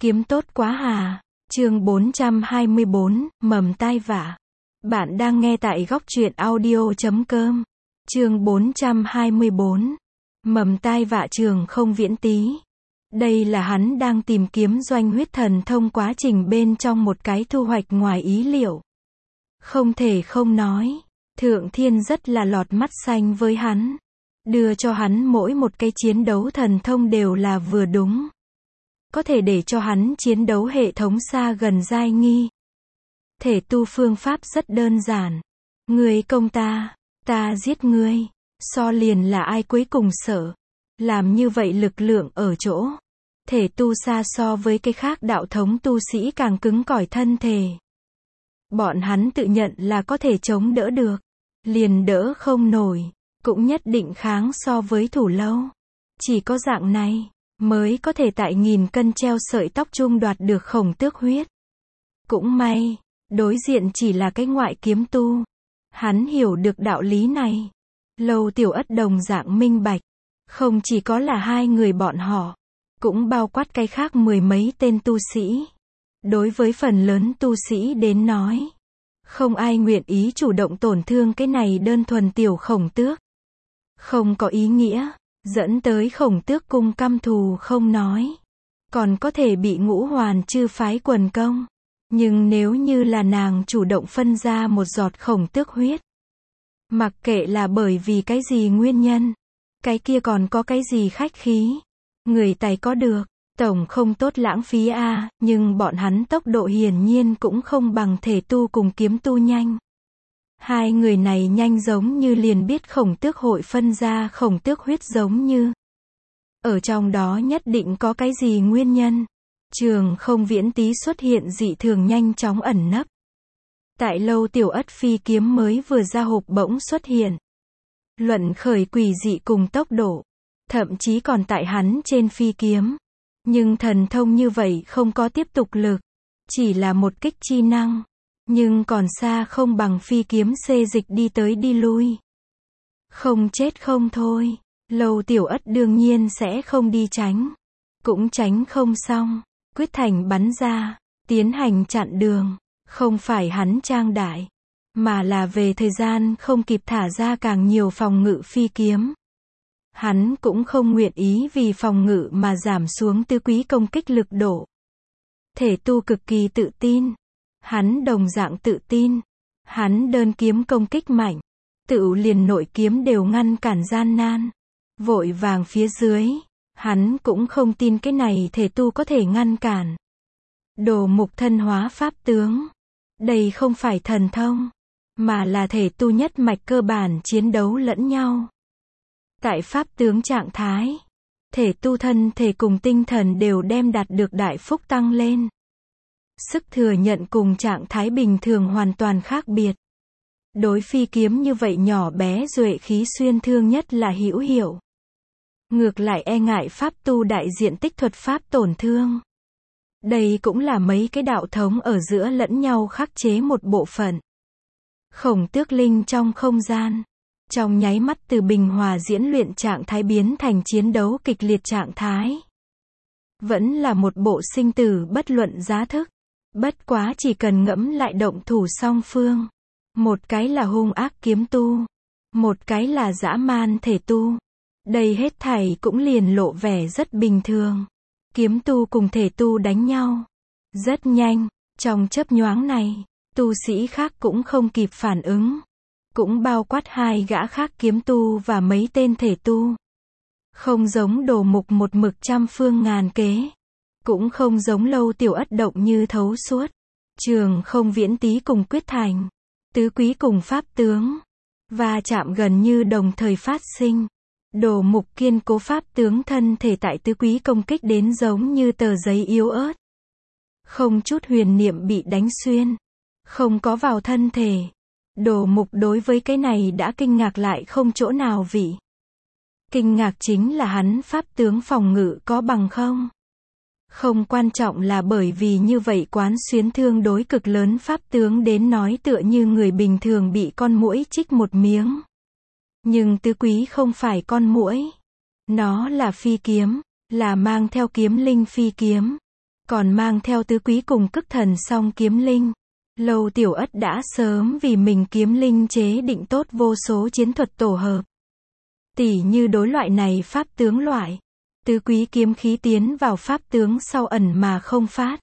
Kiếm tốt quá hà. Chương 424, mầm tai vạ. Bạn đang nghe tại góc truyện audio.com. Chương 424, mầm tai vạ Trường Không Viễn Tý. Đây là hắn đang tìm kiếm doanh huyết thần thông quá trình bên trong một cái thu hoạch ngoài ý liệu. Không thể không nói, Thượng Thiên rất là lọt mắt xanh với hắn. Đưa cho hắn mỗi một cái chiến đấu thần thông đều là vừa đúng. Có thể để cho hắn chiến đấu hệ thống xa gần giai nghi. Thể tu phương pháp rất đơn giản. Ngươi công ta giết ngươi. So liền là ai cuối cùng sợ. Làm như vậy lực lượng ở chỗ. Thể tu xa so với cái khác đạo thống tu sĩ càng cứng cỏi thân thể. Bọn hắn tự nhận là có thể chống đỡ được. Liền đỡ không nổi. Cũng nhất định kháng so với thủ lâu. Chỉ có dạng này mới có thể tại nghìn cân treo sợi tóc chung đoạt được Khổng Tước huyết. Cũng may, đối diện chỉ là cái ngoại kiếm tu. Hắn hiểu được đạo lý này. Lâu Tiểu Ất đồng dạng minh bạch. Không chỉ có là hai người bọn họ, cũng bao quát cái khác mười mấy tên tu sĩ. Đối với phần lớn tu sĩ đến nói, không ai nguyện ý chủ động tổn thương cái này đơn thuần tiểu Khổng Tước. Không có ý nghĩa. Dẫn tới Khổng Tước cung căm thù không nói. Còn có thể bị Ngũ Hoàn chư phái quần công. Nhưng nếu như là nàng chủ động phân ra một giọt Khổng Tước huyết. Mặc kệ là bởi vì cái gì nguyên nhân. Cái kia còn có cái gì khách khí. Người tài có được. Tổng không tốt lãng phí a. Nhưng bọn hắn tốc độ hiển nhiên cũng không bằng thể tu cùng kiếm tu nhanh. Hai người này nhanh giống như liền biết Khổng Tước hội phân ra Khổng Tước huyết giống như. Ở trong đó nhất định có cái gì nguyên nhân. Trường Không Viễn Tý xuất hiện dị thường nhanh chóng ẩn nấp. Tại Lâu Tiểu Ất phi kiếm mới vừa ra hộp bỗng xuất hiện. Luận khởi quỷ dị cùng tốc độ. Thậm chí còn tại hắn trên phi kiếm. Nhưng thần thông như vậy không có tiếp tục lực. Chỉ là một kích chi năng. Nhưng còn xa không bằng phi kiếm xê dịch đi tới đi lui. Không chết không thôi. Lâu Tiểu Ất đương nhiên sẽ không đi tránh. Cũng tránh không xong. Quyết thành bắn ra. Tiến hành chặn đường. Không phải hắn trang đại. Mà là về thời gian không kịp thả ra càng nhiều phòng ngự phi kiếm. Hắn cũng không nguyện ý vì phòng ngự mà giảm xuống tứ quý công kích lực độ. Thể tu cực kỳ tự tin. Hắn đồng dạng tự tin. Hắn đơn kiếm công kích mạnh. Tự liền nội kiếm đều ngăn cản gian nan. Vội vàng phía dưới. Hắn cũng không tin cái này thể tu có thể ngăn cản. Đồ mục thân hóa pháp tướng. Đây không phải thần thông. Mà là thể tu nhất mạch cơ bản chiến đấu lẫn nhau. Tại pháp tướng trạng thái. Thể tu thân thể cùng tinh thần đều đem đạt được đại phúc tăng lên. Sức thừa nhận cùng trạng thái bình thường hoàn toàn khác biệt. Đối phi kiếm như vậy nhỏ bé duệ khí xuyên thương nhất là hữu hiệu. Ngược lại e ngại pháp tu đại diện tích thuật pháp tổn thương. Đây cũng là mấy cái đạo thống ở giữa lẫn nhau khắc chế một bộ phận. Khổng Tước linh trong không gian. Trong nháy mắt từ bình hòa diễn luyện trạng thái biến thành chiến đấu kịch liệt trạng thái. Vẫn là một bộ sinh tử bất luận giá thức. Bất quá chỉ cần ngẫm lại động thủ song phương. Một cái là hung ác kiếm tu. Một cái là dã man thể tu. Đây hết thảy cũng liền lộ vẻ rất bình thường. Kiếm tu cùng thể tu đánh nhau. Rất nhanh, trong chớp nhoáng này, tu sĩ khác cũng không kịp phản ứng. Cũng bao quát hai gã khác kiếm tu và mấy tên thể tu. Không giống Đồ Mục một mực trăm phương ngàn kế. Cũng không giống Lâu Tiểu Ất động như thấu suốt. Trường Không Viễn Tý cùng Quyết Thành. Tứ quý cùng pháp tướng. Và chạm gần như đồng thời phát sinh. Đồ Mục kiên cố pháp tướng thân thể tại tứ quý công kích đến giống như tờ giấy yếu ớt. Không chút huyền niệm bị đánh xuyên. Không có vào thân thể. Đồ Mục đối với cái này đã kinh ngạc lại không chỗ nào vị. Kinh ngạc chính là hắn pháp tướng phòng ngự có bằng không. Không quan trọng là bởi vì như vậy quán xuyến thương đối cực lớn pháp tướng đến nói tựa như người bình thường bị con muỗi chích một miếng. Nhưng tứ quý không phải con muỗi. Nó là phi kiếm, là mang theo kiếm linh phi kiếm. còn mang theo tứ quý cùng Cức Thần song kiếm linh. Lâu Tiểu Ất đã sớm vì mình kiếm linh chế định tốt vô số chiến thuật tổ hợp. Tỉ như đối loại này pháp tướng loại. Tứ quý kiếm khí tiến vào pháp tướng sau ẩn mà không phát.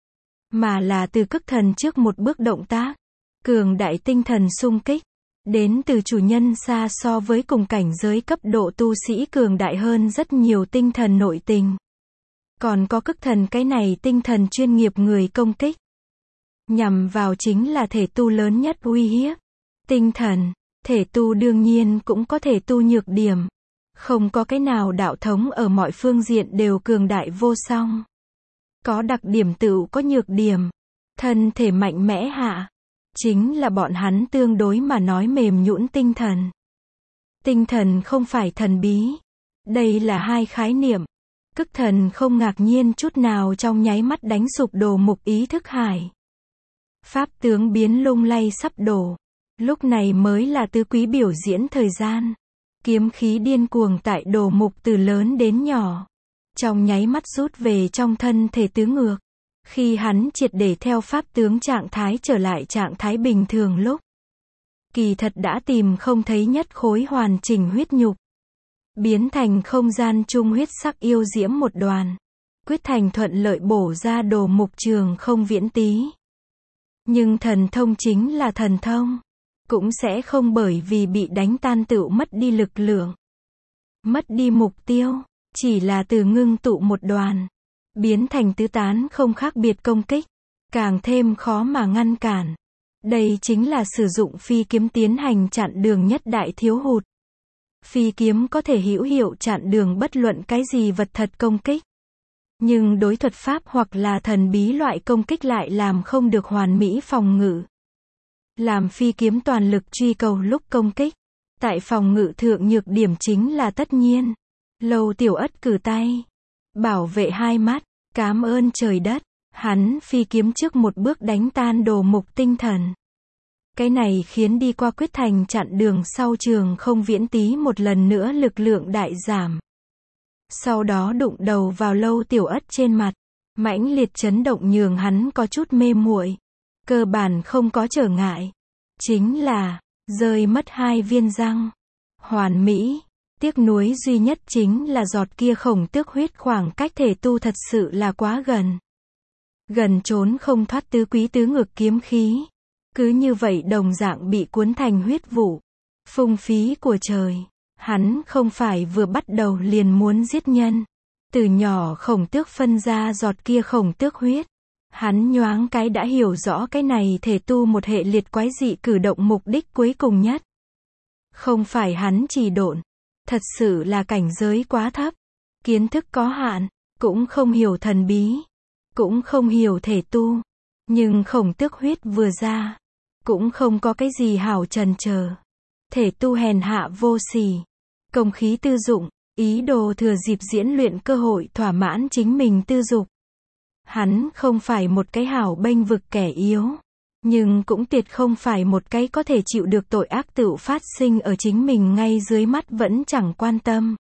Mà là từ Cức Thần trước một bước động tác. Cường đại tinh thần xung kích. Đến từ chủ nhân xa so với cùng cảnh giới cấp độ tu sĩ cường đại hơn rất nhiều tinh thần nội tình. Còn có Cức Thần cái này tinh thần chuyên nghiệp người công kích. Nhằm vào chính là thể tu lớn nhất uy hiếp. Tinh thần, thể tu đương nhiên cũng có thể tu nhược điểm. Không có cái nào đạo thống ở mọi phương diện đều cường đại vô song. Có đặc điểm tựu có nhược điểm. Thân thể mạnh mẽ hạ. Chính là bọn hắn tương đối mà nói mềm nhũn tinh thần. Tinh thần không phải thần bí. Đây là hai khái niệm. Cức Thần không ngạc nhiên chút nào trong nháy mắt đánh sụp Đồ Mục ý thức hải. Pháp tướng biến lung lay sắp đổ. Lúc này mới là tứ quý biểu diễn thời gian. Kiếm khí điên cuồng tại Đồ Mục từ lớn đến nhỏ. Trong nháy mắt rút về trong thân thể tứ ngược. Khi hắn triệt để theo pháp tướng trạng thái trở lại trạng thái bình thường lúc. Kỳ thật đã tìm không thấy nhất khối hoàn chỉnh huyết nhục. Biến thành không gian chung huyết sắc yêu diễm một đoàn. Quyết thành thuận lợi bổ ra Đồ Mục trường không viễn tý. Nhưng thần thông chính là thần thông. Cũng sẽ không bởi vì bị đánh tan tựu mất đi lực lượng. Mất đi mục tiêu. Chỉ là từ ngưng tụ một đoàn. Biến thành tứ tán không khác biệt công kích. Càng thêm khó mà ngăn cản. Đây chính là sử dụng phi kiếm tiến hành chặn đường nhất đại thiếu hụt. Phi kiếm có thể hữu hiệu chặn đường bất luận cái gì vật thật công kích. Nhưng đối thuật pháp hoặc là thần bí loại công kích lại làm không được hoàn mỹ phòng ngự. Làm phi kiếm toàn lực truy cầu lúc công kích. Tại phòng ngự thượng nhược điểm chính là tất nhiên. Lâu Tiểu Ất cử tay. Bảo vệ hai mắt. Cám ơn trời đất. Hắn phi kiếm trước một bước đánh tan Đồ Mục tinh thần. Cái này khiến đi qua quyết thành chặn đường sau trường không viễn tý một lần nữa lực lượng đại giảm. Sau đó đụng đầu vào Lâu Tiểu Ất trên mặt. Mãnh liệt chấn động nhường hắn có chút mê muội. Cơ bản không có trở ngại. Chính là, rơi mất hai viên răng. Hoàn mỹ. Tiếc nuối duy nhất chính là giọt kia khổng tước huyết khoảng cách thể tu thật sự là quá gần. Gần trốn không thoát tứ quý tứ ngược kiếm khí. Cứ như vậy đồng dạng bị cuốn thành huyết vụ. Phung phí của trời. Hắn không phải vừa bắt đầu liền muốn giết nhân. Từ nhỏ khổng tước phân ra giọt kia khổng tước huyết. Hắn nhoáng cái đã hiểu rõ cái này thể tu một hệ liệt quái dị cử động mục đích cuối cùng nhất. Không phải hắn trì độn. Thật sự là cảnh giới quá thấp. Kiến thức có hạn. Cũng không hiểu thần bí. Cũng không hiểu thể tu. Nhưng khổng tước huyết vừa ra. Cũng không có cái gì hảo trần chờ. Thể tu hèn hạ vô sỉ. Công khí tư dụng. Ý đồ thừa dịp diễn luyện cơ hội thỏa mãn chính mình tư dục. Hắn không phải một cái hảo bênh vực kẻ yếu. Nhưng cũng tuyệt không phải một cái có thể chịu được tội ác tựu phát sinh ở chính mình ngay dưới mắt vẫn chẳng quan tâm.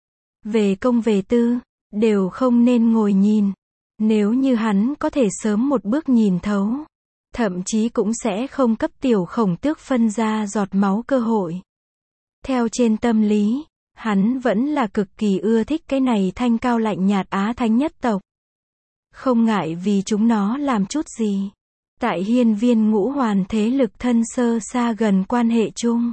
Về công về tư, đều không nên ngồi nhìn. Nếu như hắn có thể sớm một bước nhìn thấu. Thậm chí cũng sẽ không cấp tiểu khổng tước phân ra giọt máu cơ hội. Theo trên tâm lý, hắn vẫn là cực kỳ ưa thích cái này thanh cao lạnh nhạt Á Thánh nhất tộc. Không ngại vì chúng nó làm chút gì. Tại hiên viên ngũ hoàn thế lực thân sơ xa gần quan hệ chung.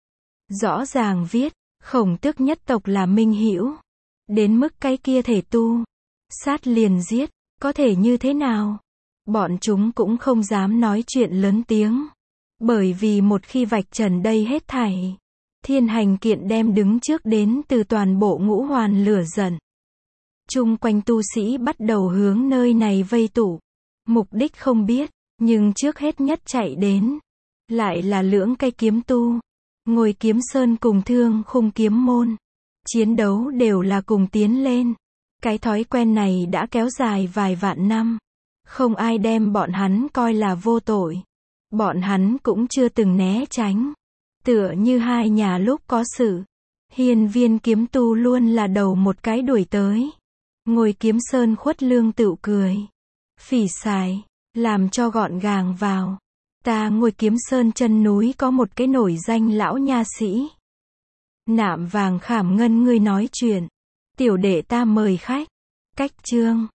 Rõ ràng viết, khổng tước nhất tộc là minh hữu. Đến mức cái kia thể tu. Sát liền giết, có thể như thế nào? Bọn chúng cũng không dám nói chuyện lớn tiếng. Bởi vì một khi vạch trần đây hết thảy. Thiên hành kiện đem đứng trước đến từ toàn bộ ngũ hoàn lửa giận. Chung quanh tu sĩ bắt đầu hướng nơi này vây tụ. Mục đích không biết, nhưng trước hết nhất chạy đến. Lại là lưỡng cây kiếm tu. Ngồi kiếm sơn cùng thương khung kiếm môn. Chiến đấu đều là cùng tiến lên. Cái thói quen này đã kéo dài vài vạn năm. Không ai đem bọn hắn coi là vô tội. Bọn hắn cũng chưa từng né tránh. Tựa như hai nhà lúc có sự. Hiên viên kiếm tu luôn là đầu một cái đuổi tới. Ngồi kiếm sơn khuất lương tựu cười. Phỉ xài, làm cho gọn gàng vào. Ta ngồi Kiếm Sơn chân núi có một cái nổi danh lão nha sĩ. Nạm vàng khảm ngân ngươi nói chuyện. Tiểu đệ ta mời khách. Cách chương.